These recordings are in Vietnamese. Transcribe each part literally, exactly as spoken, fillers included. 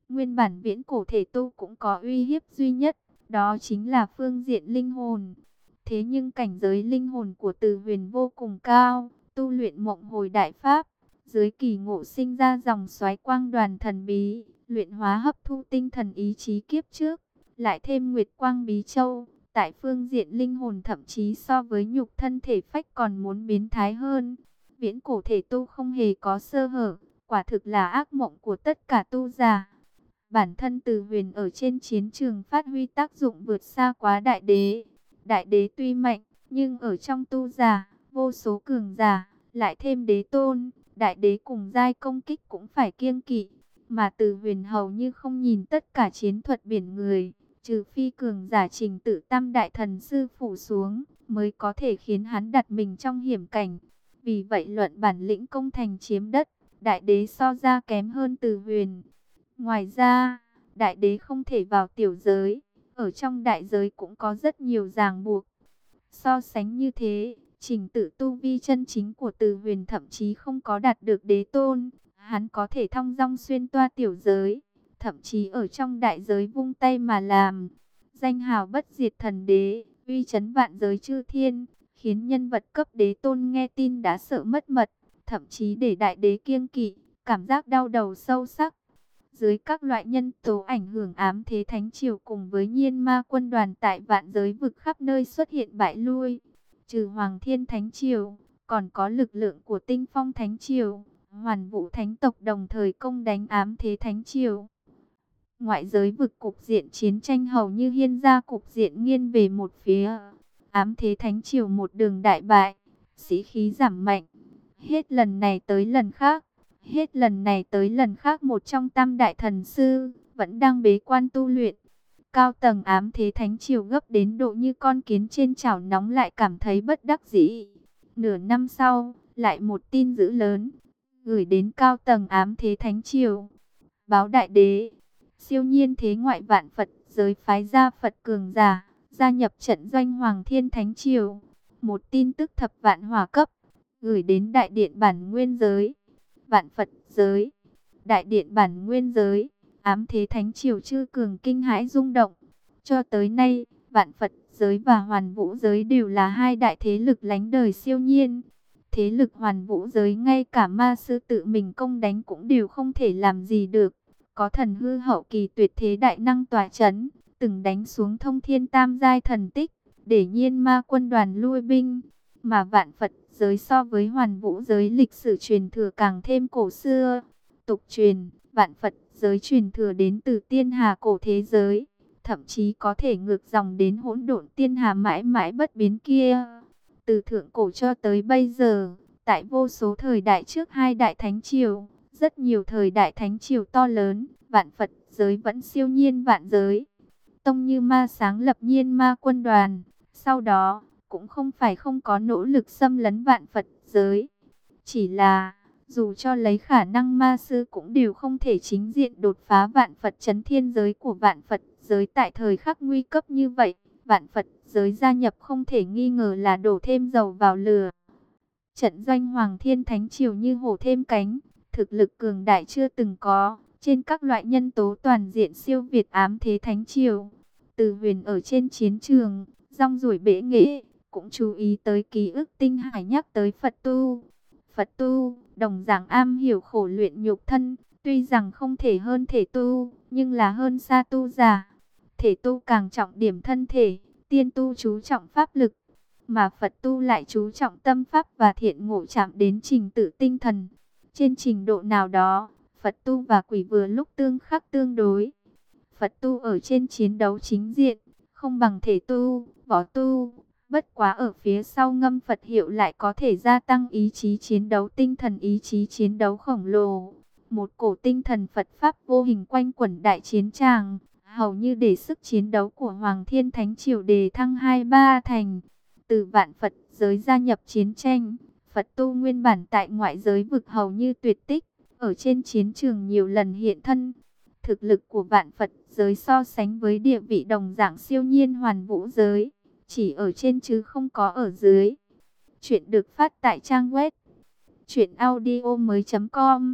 Nguyên bản viễn cổ thể tu cũng có uy hiếp duy nhất, đó chính là phương diện linh hồn. Thế nhưng cảnh giới linh hồn của Từ Huyền vô cùng cao, tu luyện mộng hồi đại pháp, dưới kỳ ngộ sinh ra dòng xoáy quang đoàn thần bí, luyện hóa hấp thu tinh thần ý chí kiếp trước, lại thêm Nguyệt Quang Bí Châu, tại phương diện linh hồn thậm chí so với nhục thân thể phách còn muốn biến thái hơn. Viễn cổ thể tu không hề có sơ hở, quả thực là ác mộng của tất cả tu giả. Bản thân Từ Huyền ở trên chiến trường phát huy tác dụng vượt xa quá đại đế. Đại đế tuy mạnh, nhưng ở trong tu giả, vô số cường giả, lại thêm đế tôn, đại đế cùng giai công kích cũng phải kiêng kỵ. Mà Từ Huyền hầu như không nhìn tất cả chiến thuật biển người, trừ phi cường giả Trình Tự Tam đại thần sư phủ xuống, mới có thể khiến hắn đặt mình trong hiểm cảnh. Vì vậy luận bản lĩnh công thành chiếm đất, đại đế so ra kém hơn Từ Huyền. Ngoài ra, đại đế không thể vào tiểu giới, ở trong đại giới cũng có rất nhiều ràng buộc. So sánh như thế, trình tự tu vi chân chính của Từ Huyền thậm chí không có đạt được đế tôn. Hắn có thể thong dong xuyên toa tiểu giới, thậm chí ở trong đại giới vung tay mà làm. Danh hào bất diệt thần đế, uy chấn vạn giới chư thiên, khiến nhân vật cấp đế tôn nghe tin đã sợ mất mật, thậm chí để đại đế kiêng kỵ, cảm giác đau đầu sâu sắc. Dưới các loại nhân tố ảnh hưởng, ám thế thánh triều cùng với nhiên ma quân đoàn tại vạn giới vực khắp nơi xuất hiện bại lui. Trừ Hoàng Thiên Thánh Triều, còn có lực lượng của Tinh Phong Thánh Triều, Hoàn Vũ Thánh tộc đồng thời công đánh ám thế thánh triều. Ngoại giới vực cục diện chiến tranh hầu như hiên ra cục diện nghiêng về một phía. Ám thế thánh triều một đường đại bại, sĩ khí giảm mạnh. Hết lần này tới lần khác, hết lần này tới lần khác một trong tam đại thần sư vẫn đang bế quan tu luyện. Cao tầng ám thế thánh triều gấp đến độ như con kiến trên chảo nóng lại cảm thấy bất đắc dĩ. Nửa năm sau, lại một tin dữ lớn gửi đến cao tầng ám thế thánh triều. Báo đại đế, siêu nhiên thế ngoại vạn Phật giới phái ra Phật cường giả, gia nhập trận doanh Hoàng Thiên Thánh Triều. Một tin tức thập vạn hỏa cấp, gửi đến đại điện bản nguyên giới, vạn Phật giới, đại điện bản nguyên giới. Ám thế thánh triều chư cường kinh hãi rung động. Cho tới nay, vạn Phật giới và Hoàn Vũ giới đều là hai đại thế lực lánh đời siêu nhiên. Thế lực Hoàn Vũ giới ngay cả ma sư tự mình công đánh cũng đều không thể làm gì được. Có thần hư hậu kỳ tuyệt thế đại năng tỏa chấn, từng đánh xuống thông thiên tam giai thần tích, để nhiên ma quân đoàn lui binh. Mà vạn Phật giới so với Hoàn Vũ giới lịch sử truyền thừa càng thêm cổ xưa. Tục truyền, vạn Phật giới truyền thừa đến từ tiên hà cổ thế giới, thậm chí có thể ngược dòng đến hỗn độn tiên hà mãi mãi bất biến kia. Từ thượng cổ cho tới bây giờ, tại vô số thời đại trước hai đại thánh triều, rất nhiều thời đại thánh triều to lớn, vạn Phật giới vẫn siêu nhiên vạn giới. Tông Như Ma sáng lập nhiên ma quân đoàn, sau đó cũng không phải không có nỗ lực xâm lấn vạn Phật giới. Chỉ là, dù cho lấy khả năng ma sư cũng đều không thể chính diện đột phá vạn Phật chấn thiên giới của vạn Phật giới tại thời khắc nguy cấp như vậy. Vạn Phật giới gia nhập không thể nghi ngờ là đổ thêm dầu vào lửa. Trận doanh Hoàng Thiên Thánh Triều như hổ thêm cánh, thực lực cường đại chưa từng có, trên các loại nhân tố toàn diện siêu việt ám thế Thánh Triều. Từ Huyền ở trên chiến trường, rong ruổi bể nghệ, cũng chú ý tới ký ức tinh hải nhắc tới Phật tu. Phật tu, đồng dạng am hiểu khổ luyện nhục thân, tuy rằng không thể hơn thể tu, nhưng là hơn xa tu giả. Thể tu càng trọng điểm thân thể, tiên tu chú trọng pháp lực, mà Phật tu lại chú trọng tâm pháp và thiện ngộ chạm đến trình tự tinh thần. Trên trình độ nào đó, Phật tu và quỷ vừa lúc tương khắc tương đối. Phật tu ở trên chiến đấu chính diện, không bằng thể tu, võ tu. Bất quá ở phía sau ngâm Phật hiệu lại có thể gia tăng ý chí chiến đấu, tinh thần ý chí chiến đấu khổng lồ. Một cổ tinh thần Phật Pháp vô hình quanh quẩn đại chiến tràng, hầu như để sức chiến đấu của Hoàng Thiên Thánh Triều đề thăng hai ba thành. Từ vạn Phật giới gia nhập chiến tranh, Phật tu nguyên bản tại ngoại giới vực hầu như tuyệt tích, ở trên chiến trường nhiều lần hiện thân. Thực lực của vạn Phật giới so sánh với địa vị đồng dạng siêu nhiên Hoàn Vũ giới, chỉ ở trên chứ không có ở dưới. Chuyện được phát tại trang web truyện audio mới chấm com.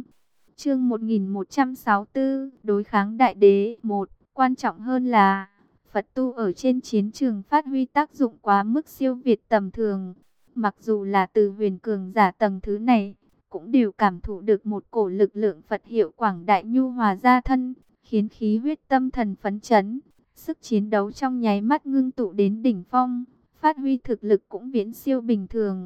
Chương một nghìn một trăm sáu mươi tư, đối kháng đại đế. Một, quan trọng hơn là Phật tu ở trên chiến trường phát huy tác dụng quá mức siêu việt tầm thường. Mặc dù là từ huyền cường giả tầng thứ này, cũng đều cảm thụ được một cổ lực lượng Phật hiệu quảng đại nhu hòa ra thân, khiến khí huyết tâm thần phấn chấn, sức chiến đấu trong nháy mắt ngưng tụ đến đỉnh phong, phát huy thực lực cũng viễn siêu bình thường.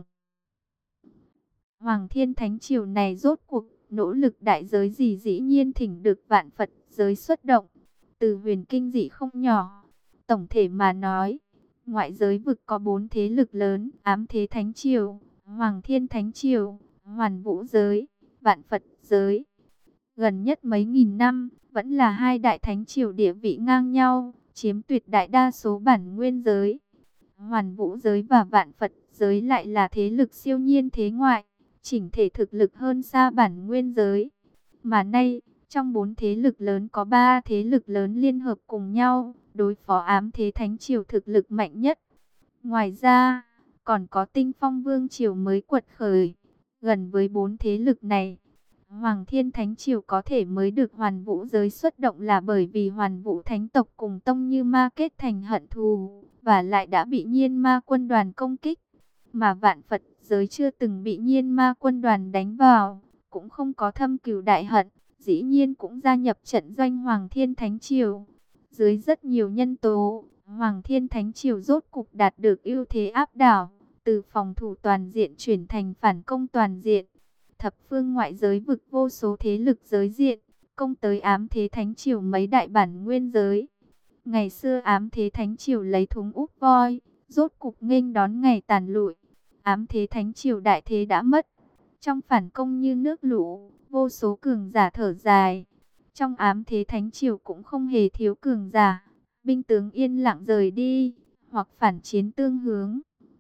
Hoàng Thiên Thánh Triều này rốt cuộc nỗ lực đại giới gì, dĩ nhiên thỉnh được vạn Phật giới xuất động. Từ huyền kinh dị không nhỏ. Tổng thể mà nói, ngoại giới vực có bốn thế lực lớn: Ám Thế Thánh Triều, Hoàng Thiên Thánh Triều, Hoàn Vũ giới, Vạn Phật giới. Gần nhất mấy nghìn năm, vẫn là hai đại thánh triều địa vị ngang nhau, chiếm tuyệt đại đa số bản nguyên giới. Hoàn Vũ giới và Vạn Phật giới lại là thế lực siêu nhiên thế ngoại, chỉnh thể thực lực hơn xa bản nguyên giới. Mà nay, trong bốn thế lực lớn có ba thế lực lớn liên hợp cùng nhau, đối phó Ám Thế Thánh Triều thực lực mạnh nhất. Ngoài ra, còn có Tinh Phong Vương Triều mới quật khởi. Gần với bốn thế lực này, Hoàng Thiên Thánh Triều có thể mới được Hoàn Vũ giới xuất động là bởi vì Hoàn Vũ Thánh tộc cùng Tông Như Ma kết thành hận thù, và lại đã bị Nhiên Ma quân đoàn công kích. Mà Vạn Phật giới chưa từng bị Nhiên Ma quân đoàn đánh vào, cũng không có thâm cừu đại hận, dĩ nhiên cũng gia nhập trận doanh Hoàng Thiên Thánh Triều. Dưới rất nhiều nhân tố, Hoàng Thiên Thánh Triều rốt cục đạt được ưu thế áp đảo, từ phòng thủ toàn diện chuyển thành phản công toàn diện. Thập phương ngoại giới vực vô số thế lực giới diện, công tới Ám Thế Thánh Triều mấy đại bản nguyên giới. Ngày xưa Ám Thế Thánh Triều lấy thúng úp voi, rốt cục nghênh đón ngày tàn lụi. Ám Thế Thánh Triều đại thế đã mất. Trong phản công như nước lũ, vô số cường giả thở dài. Trong Ám Thế Thánh Triều cũng không hề thiếu cường giả, binh tướng yên lặng rời đi, hoặc phản chiến tương hướng.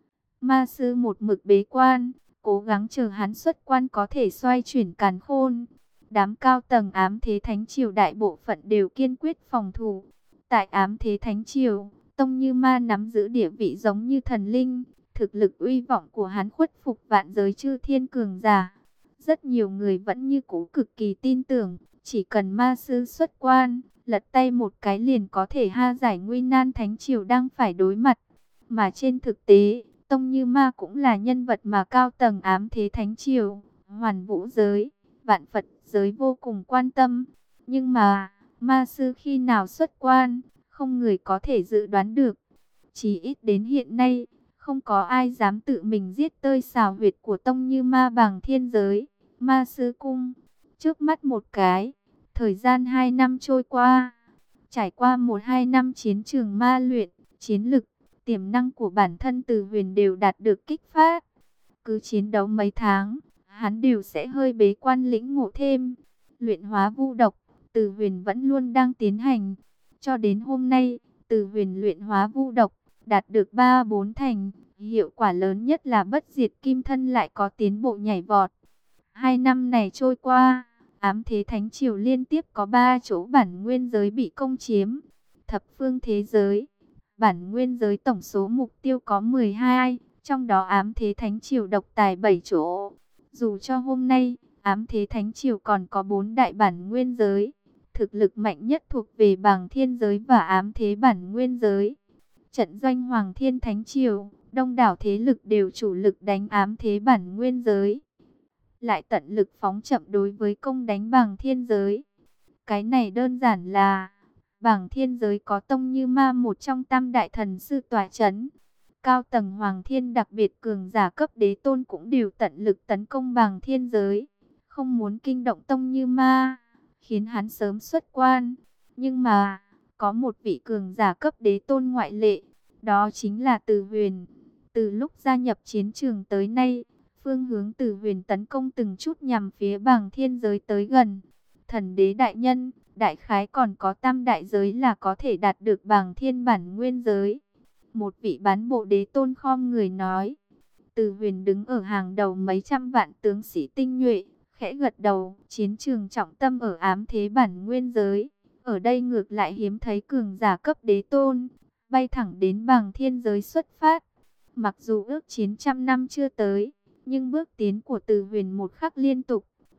Ma sư một mực bế quan, cố gắng chờ hắn xuất quan có thể xoay chuyển càn khôn. Đám cao tầng Ám Thế Thánh Triều đại bộ phận đều kiên quyết phòng thủ. Tại Ám Thế Thánh Triều, Tông Như Ma nắm giữ địa vị giống như thần linh. Thực lực uy vọng của hắn khuất phục vạn giới chư thiên cường giả. Rất nhiều người vẫn như cũ cực kỳ tin tưởng, chỉ cần ma sư xuất quan, lật tay một cái liền có thể ha giải nguy nan Thánh Triều đang phải đối mặt. Mà trên thực tế, Tông Như Ma cũng là nhân vật mà cao tầng Ám Thế Thánh Triều, Hoàn Vũ giới, Vạn Phật giới vô cùng quan tâm. Nhưng mà, ma sư khi nào xuất quan, không người có thể dự đoán được. Chỉ ít đến hiện nay, không có ai dám tự mình giết tơi xào huyệt của Tông Như Ma bằng thiên giới, ma sư cung. Trước mắt một cái, thời gian hai năm trôi qua, trải qua một hai năm chiến trường ma luyện, chiến lực, tiềm năng của bản thân Từ Huyền đều đạt được kích phát. Cứ chiến đấu mấy tháng, hắn đều sẽ hơi bế quan lĩnh ngộ thêm. Luyện hóa vu độc, Từ Huyền vẫn luôn đang tiến hành. Cho đến hôm nay, Từ Huyền luyện hóa vu độc đạt được ba bốn thành, hiệu quả lớn nhất là bất diệt kim thân lại có tiến bộ nhảy vọt. Hai năm này trôi qua, Ám Thế Thánh Triều liên tiếp có ba chỗ bản nguyên giới bị công chiếm. Thập phương thế giới, bản nguyên giới tổng số mục tiêu có mười hai, trong đó Ám Thế Thánh Triều độc tài bảy chỗ. Dù cho hôm nay, Ám Thế Thánh Triều còn có bốn đại bản nguyên giới, thực lực mạnh nhất thuộc về Bàng Thiên giới và Ám Thế bản nguyên giới. Trận doanh Hoàng Thiên Thánh Triều, đông đảo thế lực đều chủ lực đánh Ám Thế bản nguyên giới, lại tận lực phóng chậm đối với công đánh Bàng Thiên giới. Cái này đơn giản là Bàng Thiên giới có Tông Như Ma một trong tam đại thần sư tọa chấn. Cao tầng Hoàng Thiên đặc biệt cường giả cấp đế tôn cũng đều tận lực tấn công Bàng Thiên giới, không muốn kinh động Tông Như Ma, khiến hắn sớm xuất quan. Nhưng mà, có một vị cường giả cấp đế tôn ngoại lệ, đó chính là Từ Huyền. Từ lúc gia nhập chiến trường tới nay, phương hướng Từ Huyền tấn công từng chút nhằm phía Bàng Thiên giới tới gần. Thần đế đại nhân, đại khái còn có tam đại giới là có thể đạt được Bàng Thiên bản nguyên giới. Một vị bán bộ đế tôn khom người nói. Từ Huyền đứng ở hàng đầu mấy trăm vạn tướng sĩ tinh nhuệ, khẽ gật đầu. Chiến trường trọng tâm ở Ám Thế bản nguyên giới, ở đây ngược lại hiếm thấy cường giả cấp đế tôn, bay thẳng đến Bàng Thiên giới xuất phát. Mặc dù ước chiến trăm năm chưa tới, nhưng bước tiến của Từ Huyền một khắc liên tục,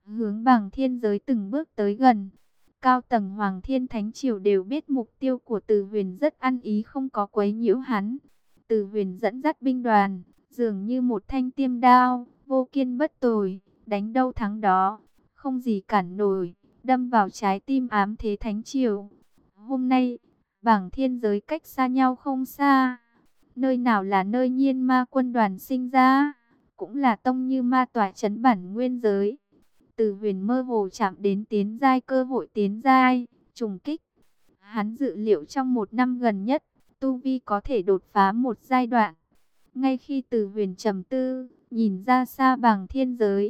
hướng Bàng Thiên Giới từng bước tới gần. Cao tầng Hoàng Thiên Thánh Triều đều biết mục tiêu của Từ Huyền rất ăn ý, không có quấy nhiễu hắn. Từ Huyền dẫn dắt binh đoàn, dường như một thanh tiêm đao, vô kiên bất tồi, đánh đâu thắng đó, không gì cản nổi, đâm vào trái tim ám thế Thánh Triều. Hôm nay, Bàng Thiên Giới cách xa nhau không xa. Nơi nào là nơi Nhiên Ma quân đoàn sinh ra, cũng là tông như ma tỏa trấn bản nguyên giới. Từ Huyền mơ hồ chạm đến tiến giai, cơ hội tiến giai, trùng kích. Hắn dự liệu trong một năm gần nhất, tu vi có thể đột phá một giai đoạn. Ngay khi Từ Huyền trầm tư, nhìn ra xa Bàng Thiên Giới.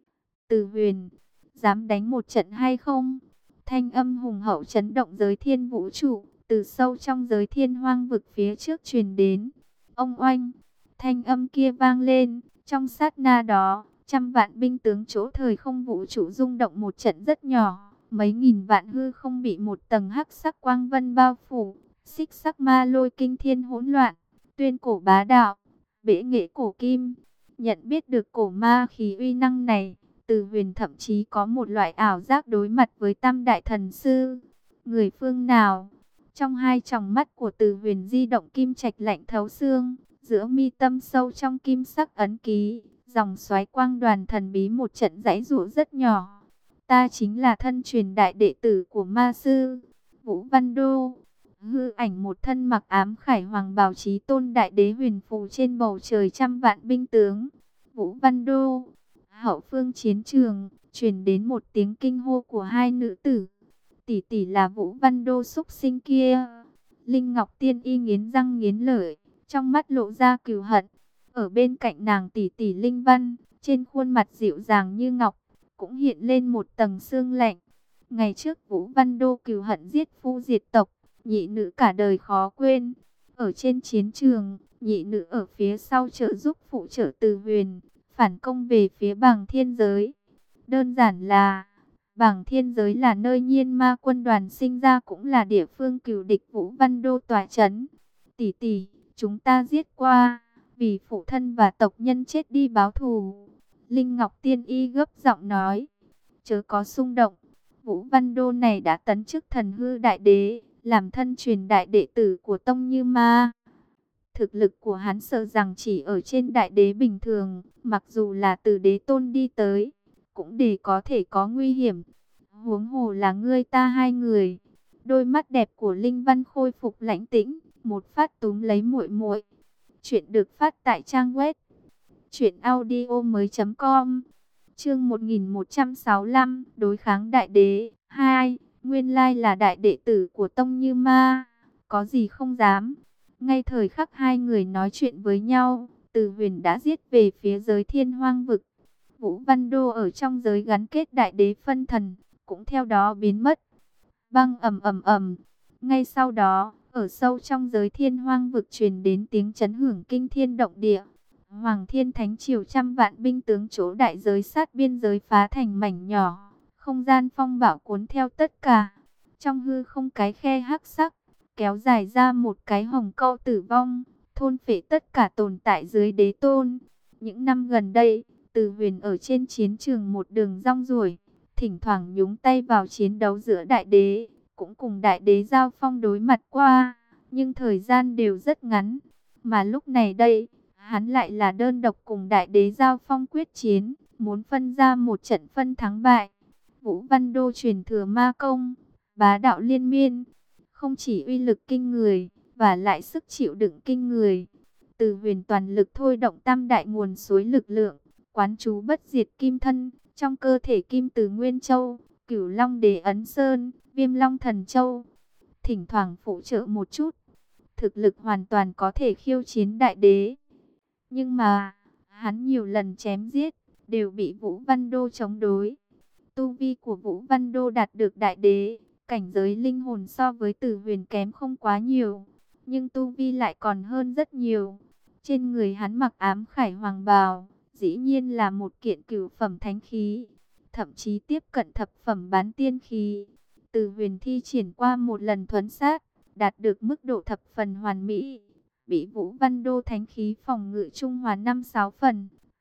Từ Huyền, dám đánh một trận hay không? Thanh âm hùng hậu chấn động giới thiên vũ trụ, từ sâu trong giới thiên hoang vực phía trước truyền đến. Ông oanh, thanh âm kia vang lên, trong sát na đó, trăm vạn binh tướng chỗ thời không vũ trụ rung động một trận rất nhỏ. Mấy nghìn vạn hư không bị một tầng hắc sắc quang vân bao phủ, xích sắc ma lôi kinh thiên hỗn loạn, tuyên cổ bá đạo, bể nghệ cổ kim. Nhận biết được cổ ma khí uy năng này, Từ Huyền thậm chí có một loại ảo giác đối mặt với Tam Đại Thần Sư. Người phương nào? Trong hai tròng mắt của Từ Huyền di động kim trạch lạnh thấu xương, giữa mi tâm sâu trong kim sắc ấn ký, dòng xoáy quang đoàn thần bí một trận giãy giụa rất nhỏ. Ta chính là thân truyền đại đệ tử của ma sư Vũ Văn Đô. Hư ảnh một thân mặc ám khải hoàng bào chí tôn đại đế huyền phù trên bầu trời trăm vạn binh tướng. Vũ Văn Đô. Hậu phương chiến trường, truyền đến một tiếng kinh hô của hai nữ tử. Tỷ tỷ là Vũ Văn Đô xúc sinh kia. Linh Ngọc Tiên Y nghiến răng nghiến lợi, trong mắt lộ ra cừu hận. Ở bên cạnh nàng tỷ tỷ Linh Văn, trên khuôn mặt dịu dàng như ngọc, cũng hiện lên một tầng sương lạnh. Ngày trước Vũ Văn Đô cừu hận giết phu diệt tộc, nhị nữ cả đời khó quên. Ở trên chiến trường, nhị nữ ở phía sau trợ giúp phụ trợ Từ Huyền, phản công về phía Bàng Thiên Giới. Đơn giản là, Bàng Thiên Giới là nơi Nhiên Ma quân đoàn sinh ra, cũng là địa phương cừu địch Vũ Văn Đô tọa trấn. Tỷ tỷ, chúng ta giết qua, vì phụ thân và tộc nhân chết đi báo thù. Linh Ngọc Tiên Y gấp giọng nói, chớ có xung động. Vũ Văn Đô này đã tấn chức thần hư đại đế, làm thân truyền đại đệ tử của tông Như Ma. Thực lực của hắn sợ rằng chỉ ở trên đại đế bình thường, mặc dù là từ đế tôn đi tới, cũng để có thể có nguy hiểm. Huống hồ là ngươi ta hai người. Đôi mắt đẹp của Linh Văn khôi phục lãnh tĩnh, một phát túm lấy muội muội. Chuyện được phát tại trang web truyện audio mới chấm com. Chương một nghìn một trăm sáu mươi lăm, đối kháng đại đế hai, nguyên lai là đại đệ tử của tông Như Ma, có gì không dám. Ngay thời khắc hai người nói chuyện với nhau, Từ Huyền đã giết về phía giới thiên hoang vực. Vũ Văn Đô ở trong giới gắn kết đại đế phân thần, cũng theo đó biến mất. Băng ầm ầm ầm. Ngay sau đó, ở sâu trong giới thiên hoang vực truyền đến tiếng chấn hưởng kinh thiên động địa. Hoàng Thiên Thánh Triều trăm vạn binh tướng chỗ đại giới sát biên giới phá thành mảnh nhỏ, không gian phong bạo cuốn theo tất cả. Trong hư không cái khe hắc sắc, kéo dài ra một cái hồng câu tử vong, thôn phệ tất cả tồn tại dưới đế tôn. Những năm gần đây, Từ Huyền ở trên chiến trường một đường rong ruổi, thỉnh thoảng nhúng tay vào chiến đấu giữa đại đế, cũng cùng đại đế giao phong đối mặt qua, nhưng thời gian đều rất ngắn. Mà lúc này đây, hắn lại là đơn độc cùng đại đế giao phong quyết chiến, muốn phân ra một trận phân thắng bại. Vũ Văn Đô truyền thừa ma công, bá đạo liên miên, không chỉ uy lực kinh người, và lại sức chịu đựng kinh người. Từ Huyền toàn lực thôi động tam đại nguồn suối lực lượng, quán chú bất diệt kim thân, trong cơ thể kim từ Nguyên Châu, Cửu Long Đế Ấn Sơn, Viêm Long Thần Châu, thỉnh thoảng phụ trợ một chút, thực lực hoàn toàn có thể khiêu chiến đại đế. Nhưng mà, hắn nhiều lần chém giết, đều bị Vũ Văn Đô chống đối. Tu vi của Vũ Văn Đô đạt được đại đế, cảnh giới linh hồn so với Từ Huyền kém không quá nhiều, nhưng tu vi lại còn hơn rất nhiều. Trên người hắn mặc ám khải hoàng bào, dĩ nhiên là một kiện cửu phẩm thánh khí, thậm chí tiếp cận thập phẩm bán tiên khí. Từ Huyền thi triển qua một lần thuấn sát, đạt được mức độ thập phần hoàn mỹ, bị Vũ Văn Đô thánh khí phòng ngự trung hòa năm sáu phần,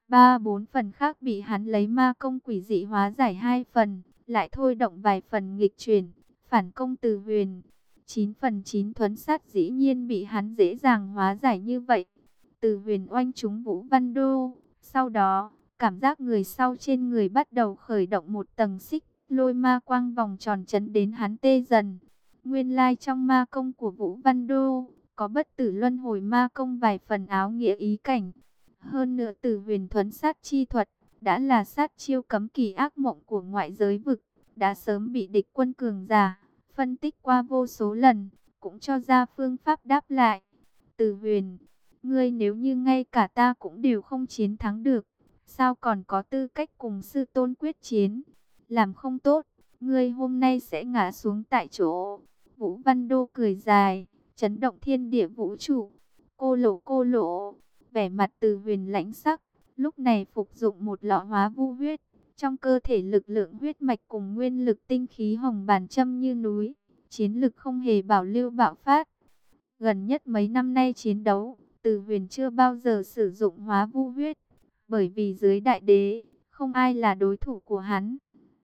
Ba bốn phần khác bị hắn lấy ma công quỷ dị hóa giải hai phần, lại thôi động vài phần nghịch chuyển, phản công Từ Huyền. Chín phần chín thuấn sát dĩ nhiên bị hắn dễ dàng hóa giải như vậy. Từ Huyền oanh trúng Vũ Văn Đô, sau đó, cảm giác người sau trên người bắt đầu khởi động một tầng xích lôi ma quang vòng tròn chấn đến hắn tê dần. Nguyên lai trong ma công của Vũ Văn Đô, có bất tử luân hồi ma công vài phần áo nghĩa ý cảnh. Hơn nữa Từ Huyền thuấn sát chi thuật, đã là sát chiêu cấm kỳ ác mộng của ngoại giới vực, đã sớm bị địch quân cường giả phân tích qua vô số lần, cũng cho ra phương pháp đáp lại. Từ Huyền, ngươi nếu như ngay cả ta cũng đều không chiến thắng được, sao còn có tư cách cùng sư tôn quyết chiến? Làm không tốt, ngươi hôm nay sẽ ngã xuống tại chỗ. Vũ Văn Đô cười dài, chấn động thiên địa vũ trụ. Cô lỗ cô lỗ, vẻ mặt Từ Huyền lãnh sắc, lúc này phục dụng một lọ hóa vu huyết. Trong cơ thể lực lượng huyết mạch cùng nguyên lực tinh khí hồng bàn châm như núi, chiến lực không hề bảo lưu bạo phát. Gần nhất mấy năm nay chiến đấu, Từ Huyền chưa bao giờ sử dụng hóa vu huyết, bởi vì dưới đại đế, không ai là đối thủ của hắn.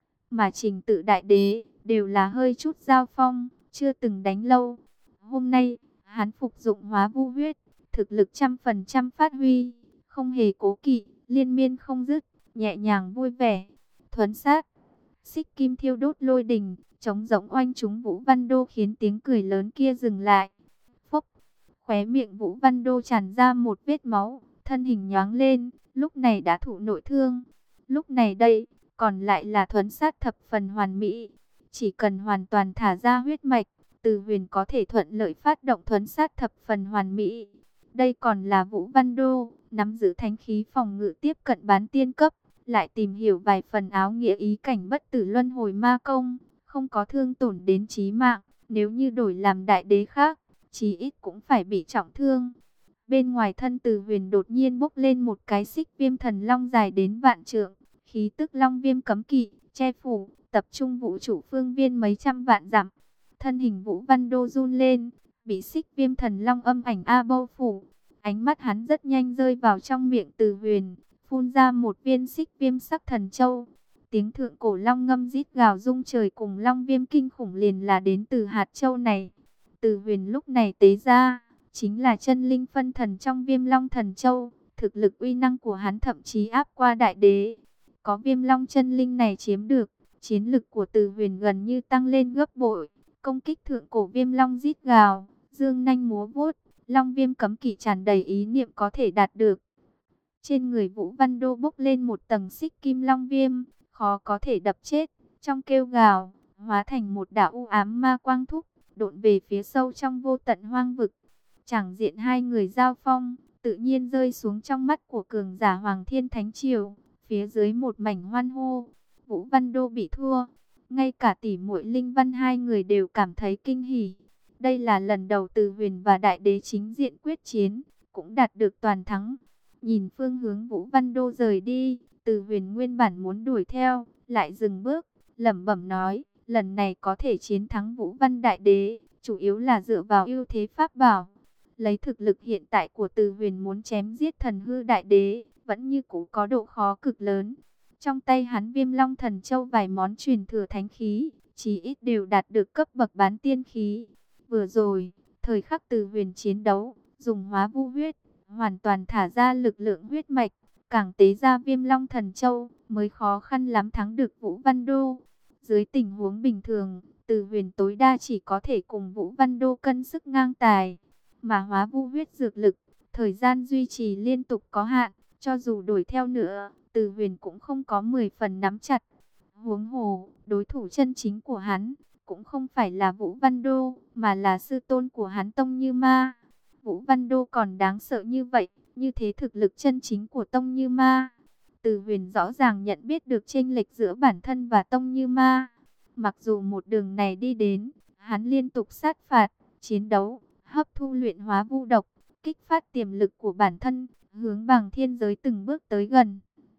Mà trình tự đại đế, đều là hơi chút giao phong, chưa từng đánh lâu. Hôm nay, hắn phục dụng hóa vu huyết, thực lực trăm phần trăm phát huy, không hề cố kỵ, liên miên không dứt, nhẹ nhàng vui vẻ, thuấn sát. Xích kim thiêu đốt lôi đình, chống rỗng oanh trúng Vũ Văn Đô khiến tiếng cười lớn kia dừng lại. Phốc, khóe miệng Vũ Văn Đô tràn ra một vết máu, thân hình nhoáng lên, lúc này đã thụ nội thương. Lúc này đây, còn lại là thuấn sát thập phần hoàn mỹ. Chỉ cần hoàn toàn thả ra huyết mạch, Từ Huyền có thể thuận lợi phát động thuấn sát thập phần hoàn mỹ. Đây còn là Vũ Văn Đô, nắm giữ thánh khí phòng ngự tiếp cận bán tiên cấp, lại tìm hiểu vài phần áo nghĩa ý cảnh bất tử luân hồi ma công, không có thương tổn đến chí mạng. Nếu như đổi làm đại đế khác, chí ít cũng phải bị trọng thương. Bên ngoài thân Từ Huyền đột nhiên bốc lên một cái xích viêm thần long dài đến vạn trượng, khí tức long viêm cấm kỵ, che phủ, tập trung vũ trụ phương viên mấy trăm vạn dặm. Thân hình Vũ Văn Đô run lên, bị xích viêm thần long âm ảnh a bao phủ. Ánh mắt hắn rất nhanh rơi vào trong miệng Từ Huyền, phun ra một viên xích viêm sắc thần châu. Tiếng thượng cổ long ngâm rít gào rung trời cùng long viêm kinh khủng liền là đến từ hạt châu này. Từ Huyền lúc này tế ra, chính là chân linh phân thần trong viêm long thần châu. Thực lực uy năng của hắn thậm chí áp qua đại đế. Có viêm long chân linh này chiếm được, chiến lực của Từ Huyền gần như tăng lên gấp bội. Công kích thượng cổ viêm long rít gào, dương nanh múa vuốt, long viêm cấm kỵ tràn đầy ý niệm có thể đạt được. Trên người Vũ Văn Đô bốc lên một tầng xích kim long viêm, khó có thể đập chết. Trong kêu gào, hóa thành một đạo u ám ma quang thúc, độn về phía sâu trong vô tận hoang vực. Chẳng diện hai người giao phong, tự nhiên rơi xuống trong mắt của cường giả Hoàng Thiên Thánh Triều. Phía dưới một mảnh hoan hô, Vũ Văn Đô bị thua. Ngay cả tỷ muội Linh Văn hai người đều cảm thấy kinh hỉ. Đây là lần đầu Từ Huyền và Đại Đế chính diện quyết chiến, cũng đạt được toàn thắng. Nhìn phương hướng Vũ Văn Đô rời đi, Từ Huyền nguyên bản muốn đuổi theo, lại dừng bước, lẩm bẩm nói, lần này có thể chiến thắng Vũ Văn Đại Đế, chủ yếu là dựa vào ưu thế pháp bảo. Lấy thực lực hiện tại của Từ Huyền muốn chém giết Thần Hư Đại Đế, vẫn như cũ có độ khó cực lớn. Trong tay hắn Viêm Long Thần Châu vài món truyền thừa thánh khí, chí ít đều đạt được cấp bậc bán tiên khí. Vừa rồi, thời khắc Từ Huyền chiến đấu, dùng hóa vu huyết, hoàn toàn thả ra lực lượng huyết mạch, càng tế ra Viêm Long Thần Châu, mới khó khăn lắm thắng được Vũ Văn Đô. Dưới tình huống bình thường, Từ Huyền tối đa chỉ có thể cùng Vũ Văn Đô cân sức ngang tài, mà hóa vu huyết dược lực, thời gian duy trì liên tục có hạn, cho dù đuổi theo nữa, Từ Huyền cũng không có mười phần nắm chặt. Huống hồ, đối thủ chân chính của hắn, cũng không phải là Vũ Văn Đô, mà là sư tôn của hắn Tông Như Ma. Vũ Văn Đô còn đáng sợ như vậy, như thế thực lực chân chính của Tông Như Ma. Từ Huyền rõ ràng nhận biết được chênh lệch giữa bản thân và Tông Như Ma. Mặc dù một đường này đi đến, hắn liên tục sát phạt, chiến đấu, hấp thu luyện hóa vu độc, kích phát tiềm lực của bản thân, hướng Bàng Thiên giới từng bước tới gần.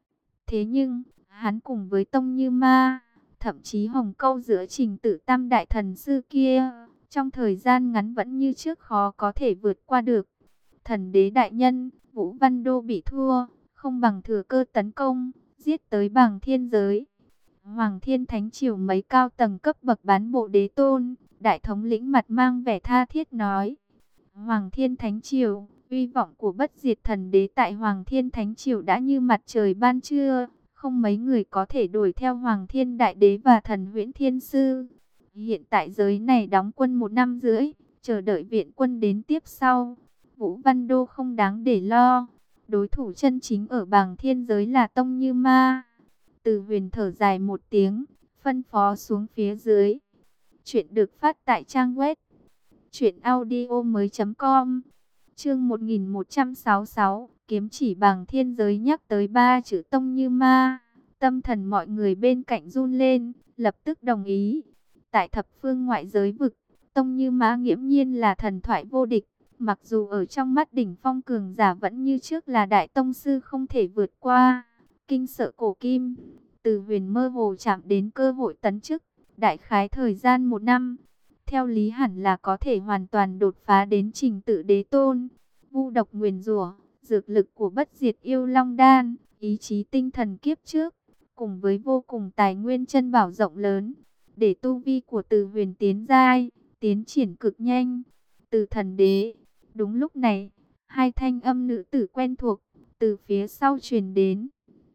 Thế nhưng, hắn cùng với Tông Như Ma, thậm chí Hồng Câu giữa Trình Tự Tam Đại Thần Sư kia, trong thời gian ngắn vẫn như trước khó có thể vượt qua được. Thần đế đại nhân, Vũ Văn Đô bị thua, không bằng thừa cơ tấn công, giết tới Bàng Thiên giới. Hoàng Thiên Thánh Triều mấy cao tầng cấp bậc bán bộ đế tôn, đại thống lĩnh mặt mang vẻ tha thiết nói. Hoàng Thiên Thánh Triều, uy vọng của bất diệt thần đế tại Hoàng Thiên Thánh Triều đã như mặt trời ban trưa, không mấy người có thể đuổi theo Hoàng Thiên Đại Đế và thần Huyễn Thiên Sư. Hiện tại giới này đóng quân một năm rưỡi, chờ đợi viện quân đến tiếp sau. Vũ Văn Đô không đáng để lo, đối thủ chân chính ở Bàng Thiên giới là Tông Như Ma. Từ Huyền thở dài một tiếng, phân phó xuống phía dưới. Chuyện được phát tại trang web truyện audio mới chấm com. Chương một nghìn một trăm sáu mươi sáu, kiếm chỉ Bàng Thiên giới nhắc tới ba chữ Tông Như Ma, tâm thần mọi người bên cạnh run lên, lập tức đồng ý. Tại thập phương ngoại giới vực, Tông Như Ma nghiễm nhiên là thần thoại vô địch, mặc dù ở trong mắt đỉnh phong cường giả vẫn như trước là đại tông sư không thể vượt qua. Kinh sợ cổ kim, Từ Huyền mơ hồ chạm đến cơ hội tấn chức, đại khái thời gian một năm. Theo lý hẳn là có thể hoàn toàn đột phá đến trình tự đế tôn. Vu độc nguyền rủa, dược lực của bất diệt yêu long đan, ý chí tinh thần kiếp trước, cùng với vô cùng tài nguyên chân bảo rộng lớn, để tu vi của Từ Huyền tiến giai, tiến triển cực nhanh. Từ thần đế. Đúng lúc này, hai thanh âm nữ tử quen thuộc từ phía sau truyền đến.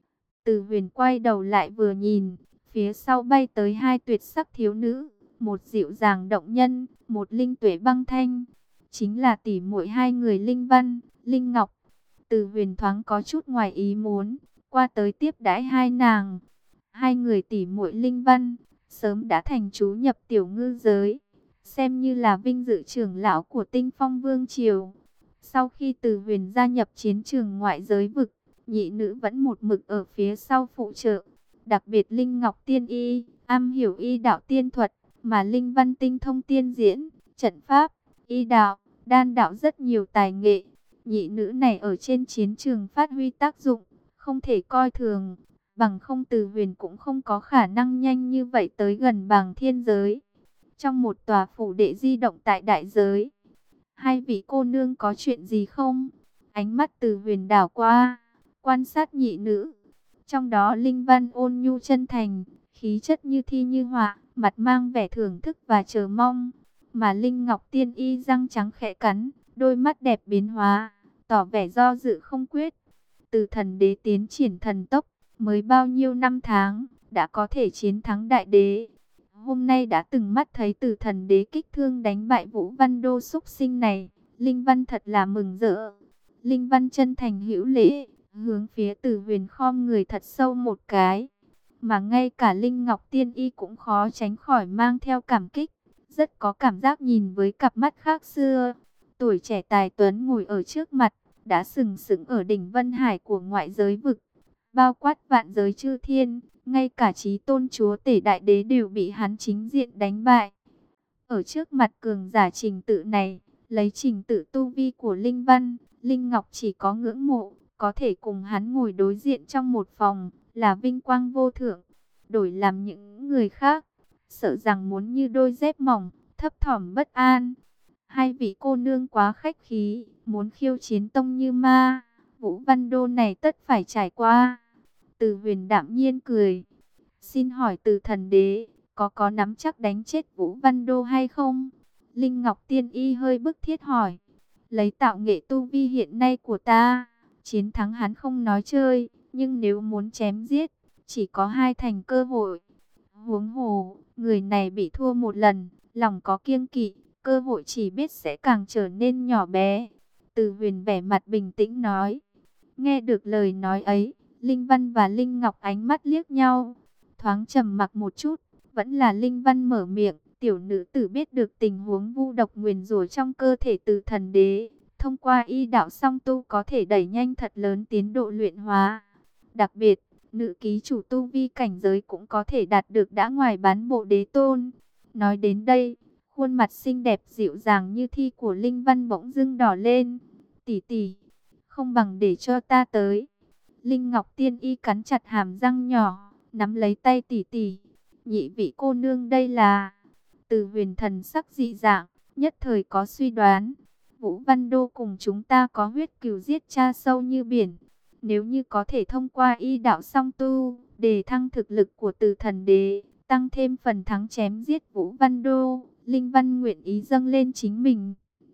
Từ Huyền quay đầu lại vừa nhìn, phía sau bay tới hai tuyệt sắc thiếu nữ, một dịu dàng động nhân, một linh tuệ băng thanh, chính là tỷ muội hai người Linh Văn, Linh Ngọc. Từ Huyền thoáng có chút ngoài ý muốn, qua tới tiếp đãi hai nàng. Hai người tỷ muội Linh Văn sớm đã thành chú nhập tiểu ngư giới, xem như là vinh dự trưởng lão của Tinh Phong Vương triều. Sau khi Từ Huyền gia nhập chiến trường ngoại giới vực, nhị nữ vẫn một mực ở phía sau phụ trợ. Đặc biệt Linh Ngọc tiên y, am hiểu y đạo tiên thuật, mà Linh Văn tinh thông tiên diễn, trận pháp, y đạo, đan đạo rất nhiều tài nghệ. Nhị nữ này ở trên chiến trường phát huy tác dụng, không thể coi thường. Bằng không Từ Huyền cũng không có khả năng nhanh như vậy tới gần Bàng Thiên giới. Trong một tòa phủ đệ di động tại đại giới, hai vị cô nương có chuyện gì không? Ánh mắt Từ Huyền đảo qua, quan sát nhị nữ. Trong đó Linh Văn ôn nhu chân thành, khí chất như thi như họa, mặt mang vẻ thưởng thức và chờ mong. Mà Linh Ngọc tiên y răng trắng khẽ cắn, đôi mắt đẹp biến hóa, tỏ vẻ do dự không quyết. Từ thần đế tiến triển thần tốc, mới bao nhiêu năm tháng, đã có thể chiến thắng đại đế. Hôm nay đã từng mắt thấy Từ thần đế kích thương đánh bại Vũ Văn Đô xúc sinh này, Linh Văn thật là mừng rỡ. Linh Văn chân thành hữu lễ, hướng phía Từ Huyền khom người thật sâu một cái. Mà ngay cả Linh Ngọc tiên y cũng khó tránh khỏi mang theo cảm kích, rất có cảm giác nhìn với cặp mắt khác xưa. Tuổi trẻ tài tuấn ngồi ở trước mặt, đã sừng sững ở đỉnh Vân Hải của ngoại giới vực, bao quát vạn giới chư thiên, ngay cả chí tôn chúa tể đại đế đều bị hắn chính diện đánh bại. Ở trước mặt cường giả trình tự này, lấy trình tự tu vi của Linh Văn, Linh Ngọc chỉ có ngưỡng mộ, có thể cùng hắn ngồi đối diện trong một phòng, là vinh quang vô thượng. Đổi làm những người khác, sợ rằng muốn như đôi dép mỏng, thấp thỏm bất an. Hai vị cô nương quá khách khí, muốn khiêu chiến Tông Như Ma, Vũ Văn Đô này tất phải trải qua. Từ Huyền đạm nhiên cười. Xin hỏi Từ thần đế, có có nắm chắc đánh chết Vũ Văn Đô hay không? Linh Ngọc tiên y hơi bức thiết hỏi. Lấy tạo nghệ tu vi hiện nay của ta, chiến thắng hắn không nói chơi, nhưng nếu muốn chém giết, chỉ có hai thành cơ hội. Huống hồ, người này bị thua một lần, lòng có kiêng kỵ, cơ hội chỉ biết sẽ càng trở nên nhỏ bé. Từ Huyền vẻ mặt bình tĩnh nói. Nghe được lời nói ấy, Linh Văn và Linh Ngọc ánh mắt liếc nhau, thoáng trầm mặc một chút. Vẫn là Linh Văn mở miệng. Tiểu nữ tử biết được tình huống vu độc nguyền rủa trong cơ thể Từ thần đế, thông qua y đạo song tu có thể đẩy nhanh thật lớn tiến độ luyện hóa. Đặc biệt, nữ ký chủ tu vi cảnh giới cũng có thể đạt được đã ngoài bán bộ đế tôn. Nói đến đây, khuôn mặt xinh đẹp dịu dàng như thi của Linh Văn bỗng dưng đỏ lên. Tỷ tỷ, không bằng để cho ta tới. Linh Ngọc tiên y cắn chặt hàm răng nhỏ, nắm lấy tay tỷ tỷ. Nhị vị cô nương đây là... Từ Huyền thần sắc dị dạng, nhất thời có suy đoán. Vũ Văn Đô cùng chúng ta có huyết cừu giết cha sâu như biển. Nếu như có thể thông qua y đạo song tu, để thăng thực lực của Từ Thần Đế, tăng thêm phần thắng chém giết Vũ Văn Đô, Linh Văn nguyện ý dâng lên chính mình.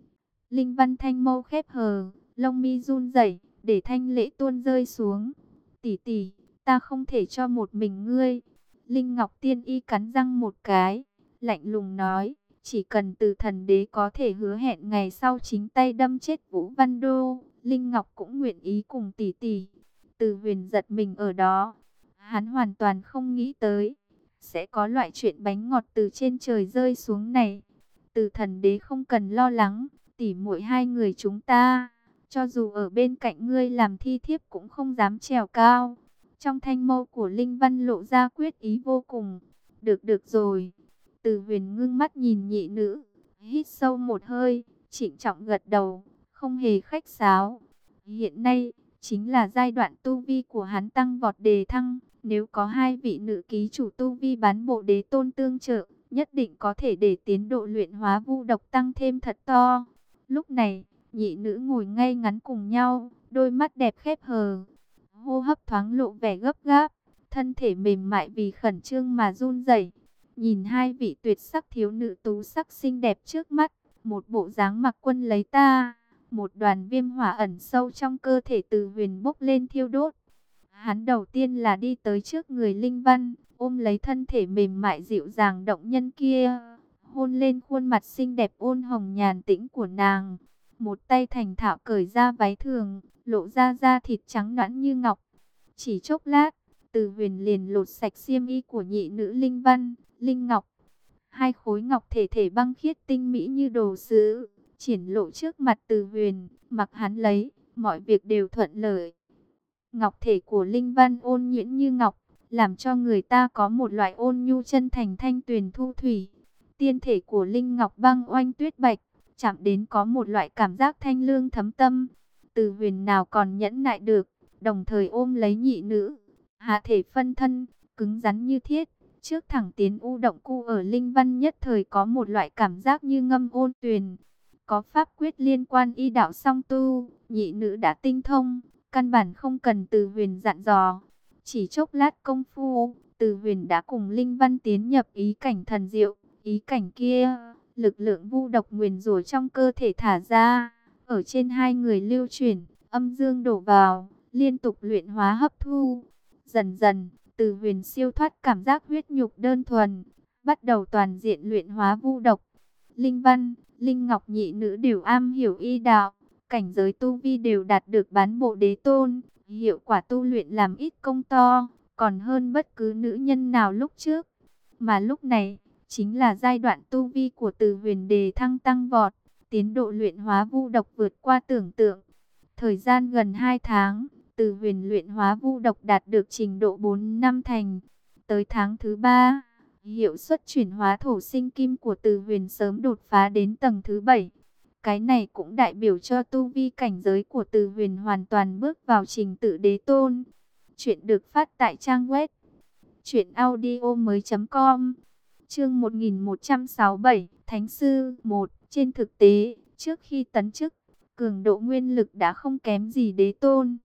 Linh Văn thanh mâu khép hờ, lông mi run rẩy, để thanh lễ tuôn rơi xuống. Tỷ tỷ, ta không thể cho một mình ngươi. Linh Ngọc Tiên Y cắn răng một cái, lạnh lùng nói, chỉ cần Từ Thần Đế có thể hứa hẹn ngày sau chính tay đâm chết Vũ Văn Đô, Linh Ngọc cũng nguyện ý cùng tỷ tỷ. Từ Huyền giật mình ở đó, hắn hoàn toàn không nghĩ tới sẽ có loại chuyện bánh ngọt từ trên trời rơi xuống này. Từ Thần Đế không cần lo lắng, tỉ muội hai người chúng ta, cho dù ở bên cạnh ngươi làm thi thiếp cũng không dám trèo cao. Trong thanh mâu của Linh Văn lộ ra quyết ý vô cùng. Được được rồi. Từ Huyền ngưng mắt nhìn nhị nữ, hít sâu một hơi, trịnh trọng gật đầu, không hề khách sáo. Hiện nay, chính là giai đoạn tu vi của hắn tăng vọt đề thăng. Nếu có hai vị nữ ký chủ tu vi bán bộ đế tôn tương trợ, nhất định có thể để tiến độ luyện hóa vu độc tăng thêm thật to. Lúc này, nhị nữ ngồi ngay ngắn cùng nhau, đôi mắt đẹp khép hờ, hô hấp thoáng lộ vẻ gấp gáp, thân thể mềm mại vì khẩn trương mà run rẩy. Nhìn hai vị tuyệt sắc thiếu nữ tú sắc xinh đẹp trước mắt, một bộ dáng mặc quân lấy ta, một đoàn viêm hỏa ẩn sâu trong cơ thể Từ Huyền bốc lên thiêu đốt. Hắn đầu tiên là đi tới trước người Linh Văn, ôm lấy thân thể mềm mại dịu dàng động nhân kia, hôn lên khuôn mặt xinh đẹp ôn hồng nhàn tĩnh của nàng. Một tay thành thạo cởi ra váy thường, lộ ra da thịt trắng nõn như ngọc. Chỉ chốc lát, Từ Huyền liền lột sạch xiêm y của nhị nữ Linh Văn, Linh Ngọc. Hai khối ngọc thể thể băng khiết tinh mỹ như đồ sứ, triển lộ trước mặt Từ Huyền, mặc hắn lấy, mọi việc đều thuận lợi. Ngọc thể của Linh Văn ôn nhuyễn như ngọc, làm cho người ta có một loại ôn nhu chân thành thanh tuyền thu thủy. Tiên thể của Linh Ngọc băng oanh tuyết bạch, chạm đến có một loại cảm giác thanh lương thấm tâm. Từ Huyền nào còn nhẫn nại được, đồng thời ôm lấy nhị nữ, hạ thể phân thân, cứng rắn như thiết, trước thẳng tiến u động cu ở Linh Văn nhất thời có một loại cảm giác như ngâm ôn tuyền. Có pháp quyết liên quan y đạo song tu, nhị nữ đã tinh thông, căn bản không cần Từ Huyền dặn dò. Chỉ chốc lát công phu, Từ Huyền đã cùng Linh Văn tiến nhập ý cảnh thần diệu. Ý cảnh kia, lực lượng vu độc nguyền rủa trong cơ thể thả ra, ở trên hai người lưu chuyển, âm dương đổ vào, liên tục luyện hóa hấp thu. Dần dần, Từ Huyền siêu thoát cảm giác huyết nhục đơn thuần, bắt đầu toàn diện luyện hóa vu độc. Linh Văn, Linh Ngọc nhị nữ đều am hiểu y đạo, cảnh giới tu vi đều đạt được bán bộ đế tôn, hiệu quả tu luyện làm ít công to, còn hơn bất cứ nữ nhân nào lúc trước. Mà lúc này, chính là giai đoạn tu vi của Từ Huyền đề thăng tăng vọt, tiến độ luyện hóa vu độc vượt qua tưởng tượng. Thời gian gần hai tháng, Từ Huyền luyện hóa vu độc đạt được trình độ bốn năm thành. Tới tháng thứ ba, hiệu suất chuyển hóa thổ sinh kim của Từ Huyền sớm đột phá đến tầng thứ bảy. Cái này cũng đại biểu cho tu vi cảnh giới của Từ Huyền hoàn toàn bước vào trình tự đế tôn. Chuyện được phát tại trang web truyện audio mới chấm com. Chương một nghìn một trăm sáu mươi bảy, Thánh sư một. Trên thực tế, trước khi tấn chức, cường độ nguyên lực đã không kém gì đế tôn.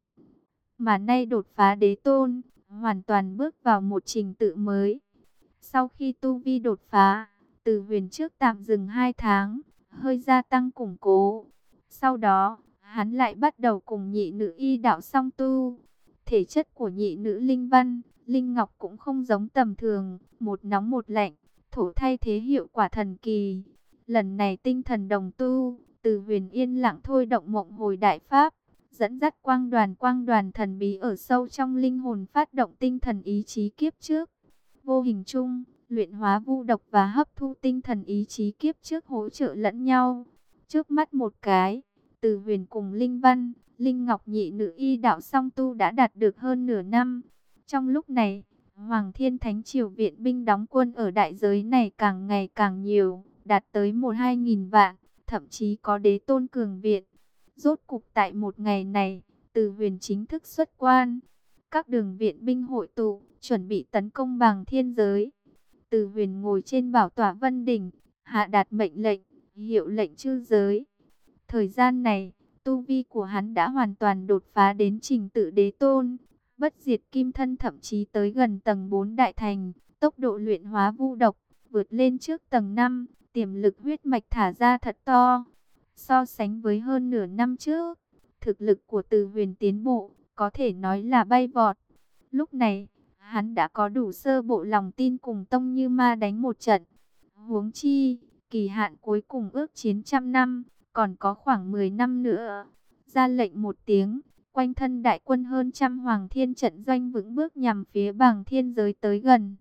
Mà nay đột phá đế tôn, hoàn toàn bước vào một trình tự mới. Sau khi tu vi đột phá, Từ Huyền trước tạm dừng hai tháng, hơi gia tăng củng cố. Sau đó, hắn lại bắt đầu cùng nhị nữ y đạo song tu. Thể chất của nhị nữ Linh Văn, Linh Ngọc cũng không giống tầm thường, một nóng một lạnh, thổ thay thế hiệu quả thần kỳ. Lần này tinh thần đồng tu, Từ Huyền yên lặng thôi động mộng hồi đại pháp, dẫn dắt quang đoàn quang đoàn thần bí ở sâu trong linh hồn phát động tinh thần ý chí kiếp trước. Vô hình chung, luyện hóa vu độc và hấp thu tinh thần ý chí kiếp trước hỗ trợ lẫn nhau. Trước mắt một cái, Từ Huyền cùng Linh Văn, Linh Ngọc nhị nữ y đạo song tu đã đạt được hơn nửa năm. Trong lúc này, Hoàng Thiên Thánh Triều viện binh đóng quân ở đại giới này càng ngày càng nhiều, đạt tới một hai nghìn vạn, thậm chí có đế tôn cường viện. Rốt cục tại một ngày này, Từ Huyền chính thức xuất quan. Các đường viện binh hội tụ, chuẩn bị tấn công Bàng Thiên giới. Từ Huyền ngồi trên bảo tọa Vân Đỉnh, hạ đạt mệnh lệnh, hiệu lệnh chư giới. Thời gian này, tu vi của hắn đã hoàn toàn đột phá đến trình tự đế tôn. Bất diệt kim thân thậm chí tới gần tầng bốn đại thành, tốc độ luyện hóa vu độc vượt lên trước tầng năm, tiềm lực huyết mạch thả ra thật to. So sánh với hơn nửa năm trước, thực lực của Từ Huyền tiến bộ, có thể nói là bay vọt. Lúc này, hắn đã có đủ sơ bộ lòng tin cùng Tông Như Ma đánh một trận. Huống chi, kỳ hạn cuối cùng ước chiến trăm năm, còn có khoảng mười năm nữa. Ra lệnh một tiếng, quanh thân đại quân hơn trăm hoàng thiên trận doanh vững bước nhằm phía Bàng Thiên giới tới gần.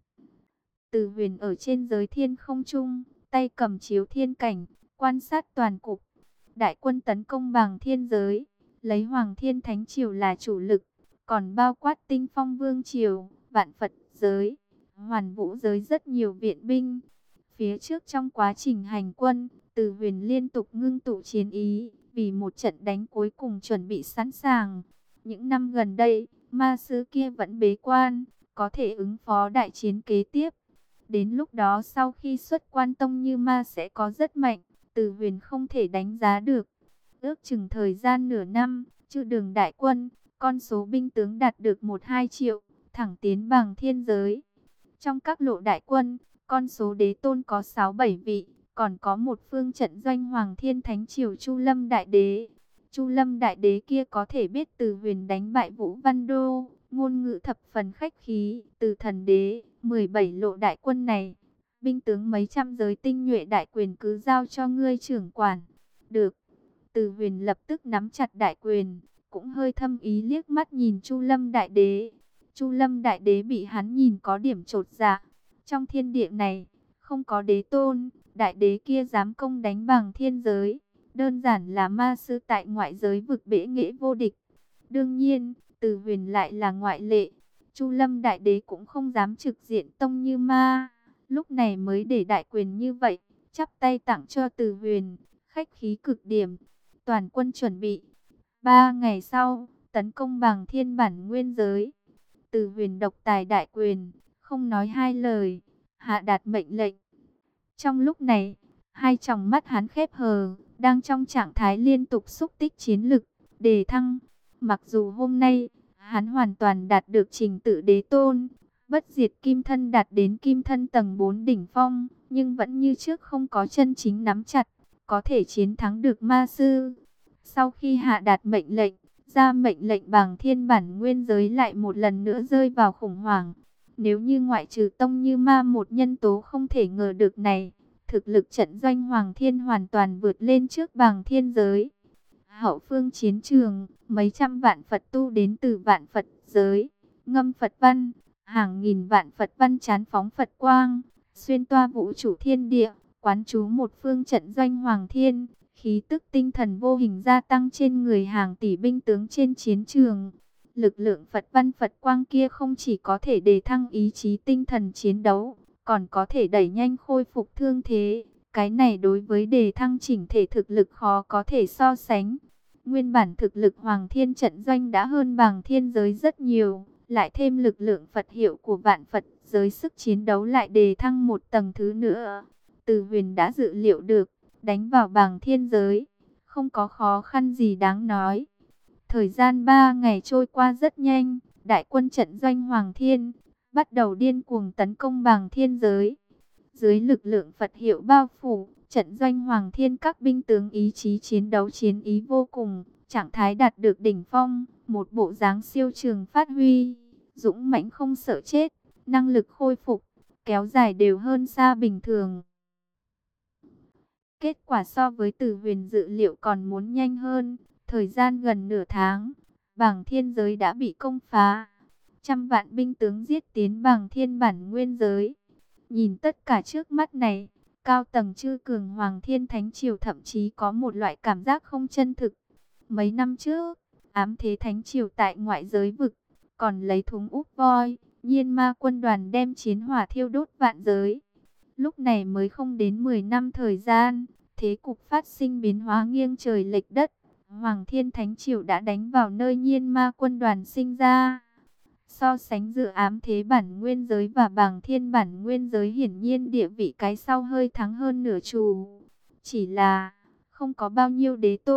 Từ Huyền ở trên giới thiên không trung, tay cầm chiếu thiên cảnh, quan sát toàn cục. Đại quân tấn công Bàng Thiên giới, lấy Hoàng Thiên Thánh Triều là chủ lực, còn bao quát Tinh Phong Vương Triều, Vạn Phật giới, Hoàn Vũ giới rất nhiều viện binh. Phía trước trong quá trình hành quân, Từ Huyền liên tục ngưng tụ chiến ý, vì một trận đánh cuối cùng chuẩn bị sẵn sàng. Những năm gần đây, ma sứ kia vẫn bế quan, có thể ứng phó đại chiến kế tiếp. Đến lúc đó sau khi xuất quan Tông Như Ma sẽ có rất mạnh, Từ Huyền không thể đánh giá được. Ước chừng thời gian nửa năm, Chư Đường đại quân, con số binh tướng đạt được một hai triệu, thẳng tiến Bàng Thiên giới. Trong các lộ đại quân, con số đế tôn có sáu bảy vị, còn có một phương trận doanh Hoàng Thiên Thánh Triều Chu Lâm Đại Đế. Chu Lâm Đại Đế kia có thể biết Từ Huyền đánh bại Vũ Văn Đô, ngôn ngữ thập phần khách khí. Từ Thần Đế, mười bảy lộ đại quân này, binh tướng mấy trăm giới tinh nhuệ đại quyền cứ giao cho ngươi trưởng quản. Được. Từ Huyền lập tức nắm chặt đại quyền, cũng hơi thâm ý liếc mắt nhìn Chu Lâm Đại Đế. Chu Lâm Đại Đế bị hắn nhìn có điểm chột dạ. Trong thiên địa này, không có đế tôn, đại đế kia dám công đánh Bàng Thiên giới, đơn giản là ma sư tại ngoại giới vực bẽ nghệ vô địch. Đương nhiên, Từ Huyền lại là ngoại lệ. Chu Lâm Đại Đế cũng không dám trực diện Tông Như Ma, lúc này mới để đại quyền như vậy, chắp tay tặng cho Từ Huyền, khách khí cực điểm. Toàn quân chuẩn bị. Ba ngày sau, tấn công Bàng Thiên bản nguyên giới. Từ Huyền độc tài đại quyền, không nói hai lời, hạ đạt mệnh lệnh. Trong lúc này, hai tròng mắt hắn khép hờ, đang trong trạng thái liên tục xúc tích chiến lực, đề thăng. Mặc dù hôm nay, hắn hoàn toàn đạt được trình tự đế tôn, bất diệt kim thân đạt đến kim thân tầng bốn đỉnh phong, nhưng vẫn như trước không có chân chính nắm chặt, có thể chiến thắng được ma sư. Sau khi hạ đạt mệnh lệnh, ra mệnh lệnh Bàng Thiên bản nguyên giới lại một lần nữa rơi vào khủng hoảng. Nếu như ngoại trừ Tông Như Ma một nhân tố không thể ngờ được này, thực lực trận doanh Hoàng Thiên hoàn toàn vượt lên trước Bàng Thiên giới. Hậu phương chiến trường, mấy trăm vạn Phật tu đến từ vạn Phật giới, ngâm Phật văn, hàng nghìn vạn Phật văn chán phóng Phật quang, xuyên toa vũ trụ thiên địa, quán trú một phương trận doanh Hoàng Thiên, khí tức tinh thần vô hình gia tăng trên người hàng tỷ binh tướng trên chiến trường. Lực lượng Phật văn Phật quang kia không chỉ có thể đề thăng ý chí tinh thần chiến đấu, còn có thể đẩy nhanh khôi phục thương thế. Cái này đối với đề thăng chỉnh thể thực lực khó có thể so sánh. Nguyên bản thực lực Hoàng Thiên trận doanh đã hơn Bàng Thiên giới rất nhiều, lại thêm lực lượng Phật hiệu của vạn Phật giới, sức chiến đấu lại đề thăng một tầng thứ nữa. Từ Huyền đã dự liệu được, đánh vào Bàng Thiên giới, không có khó khăn gì đáng nói. Thời gian ba ngày trôi qua rất nhanh, đại quân trận doanh Hoàng Thiên bắt đầu điên cuồng tấn công Bàng Thiên giới. Dưới lực lượng Phật hiệu bao phủ, trận doanh Hoàng Thiên các binh tướng ý chí chiến đấu chiến ý vô cùng, trạng thái đạt được đỉnh phong, một bộ dáng siêu trường phát huy, dũng mãnh không sợ chết, năng lực khôi phục, kéo dài đều hơn xa bình thường. Kết quả so với Từ Huyền dự liệu còn muốn nhanh hơn, thời gian gần nửa tháng, Bàng Thiên giới đã bị công phá. Trăm vạn binh tướng giết tiến Bàng Thiên bản nguyên giới. Nhìn tất cả trước mắt này, cao tầng chư cường Hoàng Thiên Thánh Triều thậm chí có một loại cảm giác không chân thực. Mấy năm trước, ám thế Thánh Triều tại ngoại giới vực, còn lấy thúng úp voi, nhiên ma quân đoàn đem chiến hỏa thiêu đốt vạn giới. Lúc này mới không đến mười năm thời gian, thế cục phát sinh biến hóa nghiêng trời lệch đất. Hoàng Thiên Thánh Triều đã đánh vào nơi nhiên ma quân đoàn sinh ra. So sánh giữa ám thế bản nguyên giới và Bàng Thiên bản nguyên giới, hiển nhiên địa vị cái sau hơi thắng hơn nửa chủ. Chỉ là không có bao nhiêu đế tôn,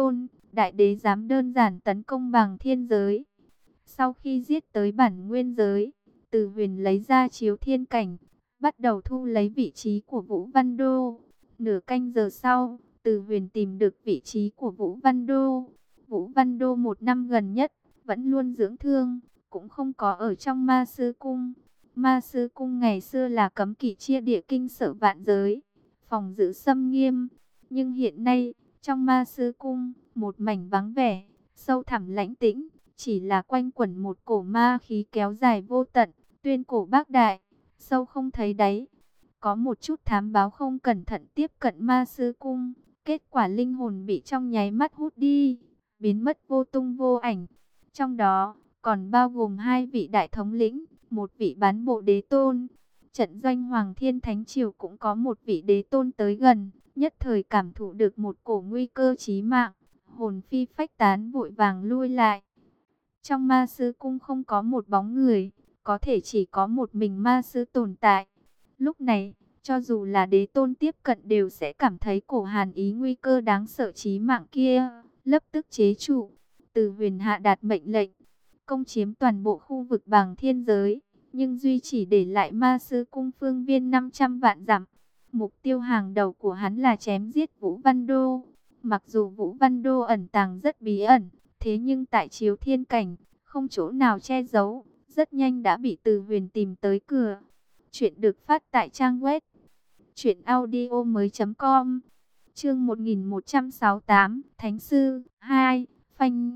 đại đế dám đơn giản tấn công Bàng Thiên giới. Sau khi giết tới bản nguyên giới, Từ Huyền lấy ra chiếu thiên cảnh, bắt đầu thu lấy vị trí của Vũ Văn Đô. Nửa canh giờ sau, Từ Huyền tìm được vị trí của Vũ Văn Đô. Vũ Văn Đô một năm gần nhất, vẫn luôn dưỡng thương, cũng không có ở trong Ma Sư Cung. Ma Sư Cung ngày xưa là cấm kỵ chia địa kinh sở vạn giới, phòng giữ xâm nghiêm. Nhưng hiện nay, trong Ma Sư Cung, một mảnh vắng vẻ, sâu thẳm lãnh tĩnh, chỉ là quanh quẩn một cổ ma khí kéo dài vô tận, tuyên cổ bác đại, sâu không thấy đáy. Có một chút thám báo không cẩn thận tiếp cận Ma Sư Cung, kết quả linh hồn bị trong nháy mắt hút đi, biến mất vô tung vô ảnh. Trong đó, còn bao gồm hai vị đại thống lĩnh, một vị bán bộ đế tôn. Trận doanh Hoàng Thiên Thánh Triều cũng có một vị đế tôn tới gần, nhất thời cảm thụ được một cổ nguy cơ chí mạng, hồn phi phách tán vội vàng lui lại. Trong Ma Sư Cung không có một bóng người, có thể chỉ có một mình ma sư tồn tại. Lúc này, cho dù là đế tôn tiếp cận đều sẽ cảm thấy cổ hàn ý nguy cơ đáng sợ chí mạng kia, lập tức chế trụ. Từ Huyền hạ đạt mệnh lệnh, công chiếm toàn bộ khu vực Bàng Thiên giới, nhưng duy chỉ để lại Ma Sư Cung phương viên năm trăm vạn dặm. Mục tiêu hàng đầu của hắn là chém giết Vũ Văn Đô. Mặc dù Vũ Văn Đô ẩn tàng rất bí ẩn, thế nhưng tại chiếu thiên cảnh, không chỗ nào che giấu, rất nhanh đã bị Từ Huyền tìm tới cửa. Chuyện được phát tại trang web truyện audio mới com. Chương một nghìn một trăm sáu mươi tám, Thánh sư hai, phanh.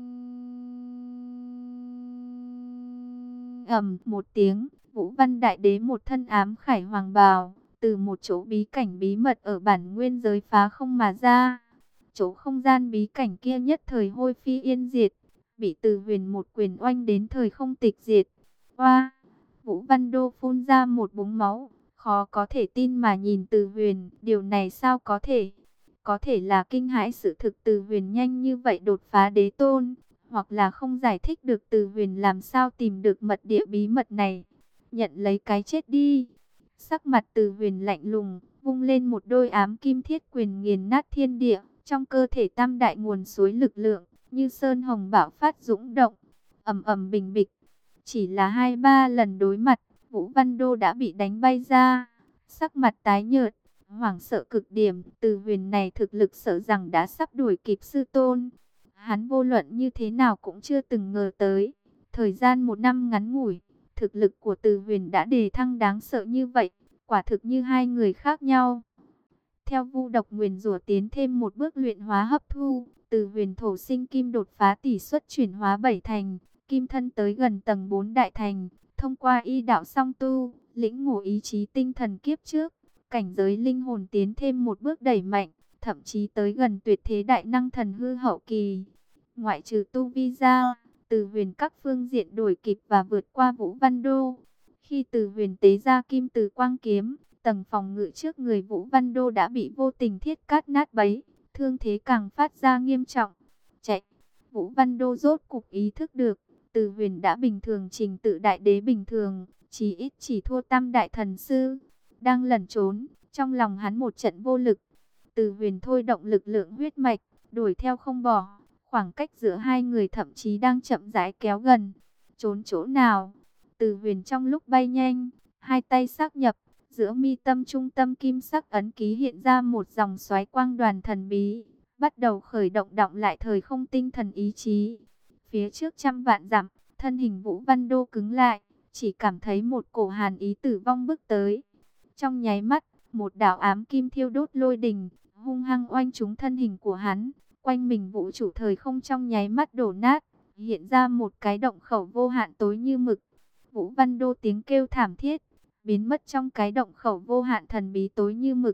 Ầm một tiếng, Vũ Văn Đại Đế một thân ám khải hoàng bào, từ một chỗ bí cảnh bí mật ở bản nguyên giới phá không mà ra. Chỗ không gian bí cảnh kia nhất thời hôi phi yên diệt, bị Từ Huyền một quyền oanh đến thời không tịch diệt. Oa! Vũ Văn Đô phun ra một búng máu, khó có thể tin mà nhìn Từ Huyền, điều này sao có thể? Có thể là kinh hãi sự thực Từ Huyền nhanh như vậy đột phá đế tôn, hoặc là không giải thích được Từ Huyền làm sao tìm được mật địa bí mật này. Nhận lấy cái chết đi. Sắc mặt Từ Huyền lạnh lùng, vung lên một đôi ám kim thiết quyền nghiền nát thiên địa, trong cơ thể tam đại nguồn suối lực lượng, như sơn hồng bạo phát dũng động, ầm ầm bình bịch. Chỉ là hai ba lần đối mặt, Vũ Văn Đô đã bị đánh bay ra, sắc mặt tái nhợt, hoảng sợ cực điểm. Từ Huyền này thực lực sợ rằng đã sắp đuổi kịp sư tôn. Hắn vô luận như thế nào cũng chưa từng ngờ tới, thời gian một năm ngắn ngủi, thực lực của Từ Huyền đã đề thăng đáng sợ như vậy, quả thực như hai người khác nhau. Theo vu độc nguyền rủa tiến thêm một bước luyện hóa hấp thu, Từ Huyền thổ sinh kim đột phá tỷ suất chuyển hóa bảy thành, kim thân tới gần tầng bốn đại thành, thông qua y đạo song tu, lĩnh ngộ ý chí tinh thần kiếp trước, cảnh giới linh hồn tiến thêm một bước đẩy mạnh, thậm chí tới gần tuyệt thế đại năng thần hư hậu kỳ. Ngoại trừ tu vi ra, Từ Huyền các phương diện đổi kịp và vượt qua Vũ Văn Đô. Khi Từ Huyền tế ra kim từ quang kiếm, tầng phòng ngự trước người Vũ Văn Đô đã bị vô tình thiết cắt nát bấy, thương thế càng phát ra nghiêm trọng. Chạy! Vũ Văn Đô rốt cục ý thức được, Từ Huyền đã bình thường trình tự đại đế bình thường, chỉ ít chỉ thua tam đại thần sư. Đang lẩn trốn, trong lòng hắn một trận vô lực. Từ Huyền thôi động lực lượng huyết mạch, đuổi theo không bỏ. Khoảng cách giữa hai người thậm chí đang chậm rãi kéo gần. Trốn chỗ nào? Từ Huyền trong lúc bay nhanh, hai tay xác nhập, giữa mi tâm trung tâm kim sắc ấn ký hiện ra một dòng xoáy quang đoàn thần bí, bắt đầu khởi động động lại thời không tinh thần ý chí. Phía trước trăm vạn dặm, thân hình Vũ Văn Đô cứng lại, chỉ cảm thấy một cổ hàn ý tử vong bước tới. Trong nháy mắt, một đạo ám kim thiêu đốt lôi đình, hung hăng oanh trúng thân hình của hắn. Quanh mình vũ trụ thời không trong nháy mắt đổ nát, hiện ra một cái động khẩu vô hạn tối như mực. Vũ Văn Đô tiếng kêu thảm thiết, biến mất trong cái động khẩu vô hạn thần bí tối như mực.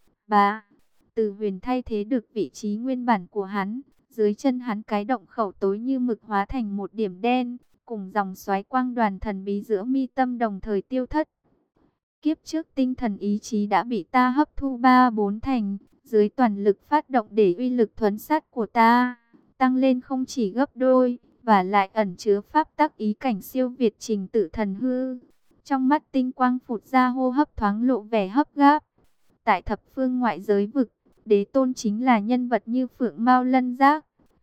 Bá, Từ Huyền thay thế được vị trí nguyên bản của hắn, dưới chân hắn cái động khẩu tối như mực hóa thành một điểm đen, cùng dòng xoáy quang đoàn thần bí giữa mi tâm đồng thời tiêu thất. Kiếp trước tinh thần ý chí đã bị ta hấp thu ba bốn thành, dưới toàn lực phát động để uy lực thuấn sát của ta tăng lên không chỉ gấp đôi, và lại ẩn chứa pháp tắc ý cảnh siêu việt trình tự thần hư. Trong mắt tinh quang phụt ra, hô hấp thoáng lộ vẻ hấp gáp. Tại thập phương ngoại giới vực, đế tôn chính là nhân vật như phượng mao lân giác,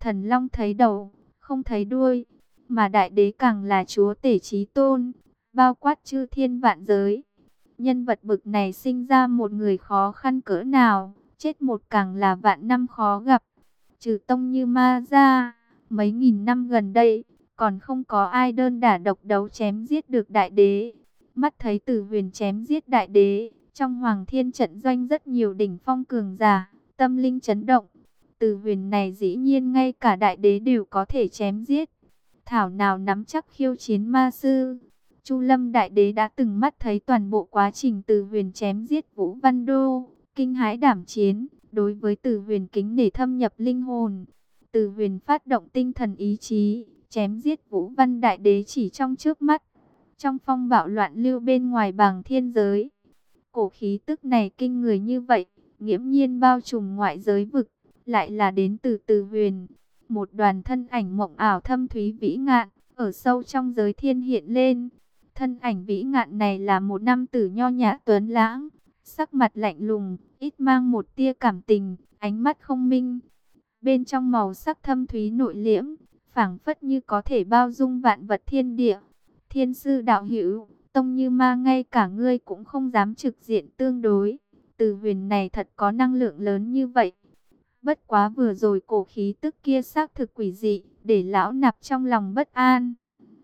thần long thấy đầu, không thấy đuôi, mà đại đế càng là chúa tể chí tôn, bao quát chư thiên vạn giới. Nhân vật bực này sinh ra một người khó khăn cỡ nào, chết một càng là vạn năm khó gặp. Trừ Tông Như Ma ra, mấy nghìn năm gần đây, còn không có ai đơn đả độc đấu chém giết được đại đế. Mắt thấy Tử Huyền chém giết đại đế, trong Hoàng Thiên trận doanh rất nhiều đỉnh phong cường giả, tâm linh chấn động. Tử Huyền này dĩ nhiên ngay cả đại đế đều có thể chém giết. Thảo nào nắm chắc khiêu chiến ma sư. Chu Lâm đại đế đã từng mắt thấy toàn bộ quá trình Tử Huyền chém giết Vũ Văn Đô, kinh hãi đảm chiến, đối với Tử Huyền kính nể thâm nhập linh hồn. Tử Huyền phát động tinh thần ý chí, chém giết Vũ Văn đại đế chỉ trong trước mắt. Trong phong bạo loạn lưu bên ngoài bàng thiên giới, cổ khí tức này kinh người như vậy, nghiễm nhiên bao trùm ngoại giới vực, lại là đến từ Tử Huyền. Một đoàn thân ảnh mộng ảo thâm thúy vĩ ngạn, ở sâu trong giới thiên hiện lên. Thân ảnh vĩ ngạn này là một nam tử nho nhã tuấn lãng, sắc mặt lạnh lùng, ít mang một tia cảm tình, ánh mắt không minh. Bên trong màu sắc thâm thúy nội liễm, phảng phất như có thể bao dung vạn vật thiên địa. Thiên sư đạo hữu, Tông Như Ma ngay cả ngươi cũng không dám trực diện tương đối. Tử Huyền này thật có năng lượng lớn như vậy. Bất quá vừa rồi cổ khí tức kia xác thực quỷ dị, để lão nạp trong lòng bất an.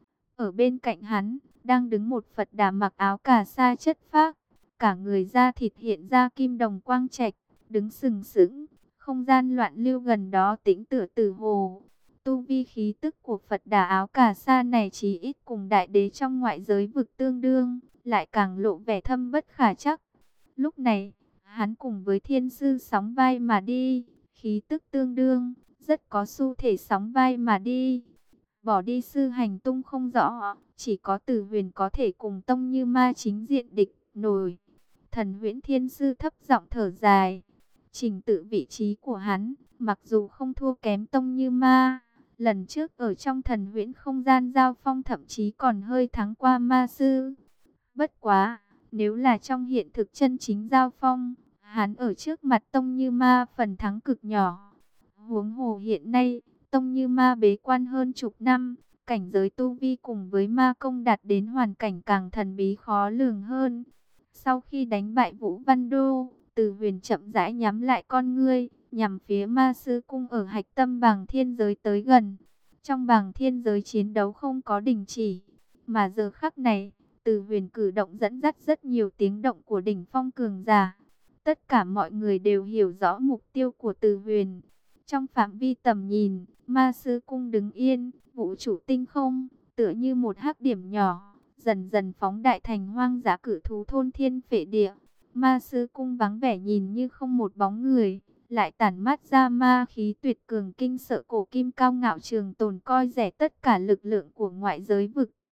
Ở bên cạnh hắn, đang đứng một Phật Đà mặc áo cà sa chất phác, cả người da thịt hiện ra kim đồng quang trạch, đứng sừng sững. Không gian loạn lưu gần đó tĩnh tựa tử hồ. Tu vi khí tức của Phật Đà áo cà sa này chỉ ít cùng đại đế trong ngoại giới vực tương đương, lại càng lộ vẻ thâm bất khả trắc. Lúc này, hắn cùng với thiên sư sóng vai mà đi, khí tức tương đương, rất có xu thể sóng vai mà đi. Bỏ đi sư hành tung không rõ, chỉ có Tử Huyền có thể cùng Tông Như Ma chính diện địch nổi. Thần Huyễn Thiên Sư thấp giọng thở dài. Trình tự vị trí của hắn, mặc dù không thua kém Tông Như Ma, lần trước ở trong thần huyễn không gian giao phong thậm chí còn hơi thắng qua ma sư. Bất quá, nếu là trong hiện thực chân chính giao phong, hắn ở trước mặt Tông Như Ma phần thắng cực nhỏ. Huống hồ hiện nay, Tông Như Ma bế quan hơn chục năm, cảnh giới tu vi cùng với ma công đạt đến hoàn cảnh càng thần bí khó lường hơn. Sau khi đánh bại Vũ Văn Đô, Tử Huyền chậm rãi nhắm lại con ngươi, nhằm phía ma sư cung ở hạch tâm bàng thiên giới tới gần. Trong bàng thiên giới chiến đấu không có đình chỉ, mà giờ khắc này, Tử Huyền cử động dẫn dắt rất nhiều tiếng động của đỉnh phong cường giả. Tất cả mọi người đều hiểu rõ mục tiêu của Tử Huyền. Trong phạm vi tầm nhìn, ma sư cung đứng yên, vũ trụ tinh không, tựa như một hắc điểm nhỏ, dần dần phóng đại thành hoang dã cử thú thôn thiên phệ địa. Ma sư cung vắng vẻ nhìn như không một bóng người, lại tản mát ra ma khí tuyệt cường kinh sợ cổ kim cao ngạo trường tồn coi rẻ tất cả lực lượng của ngoại giới vực.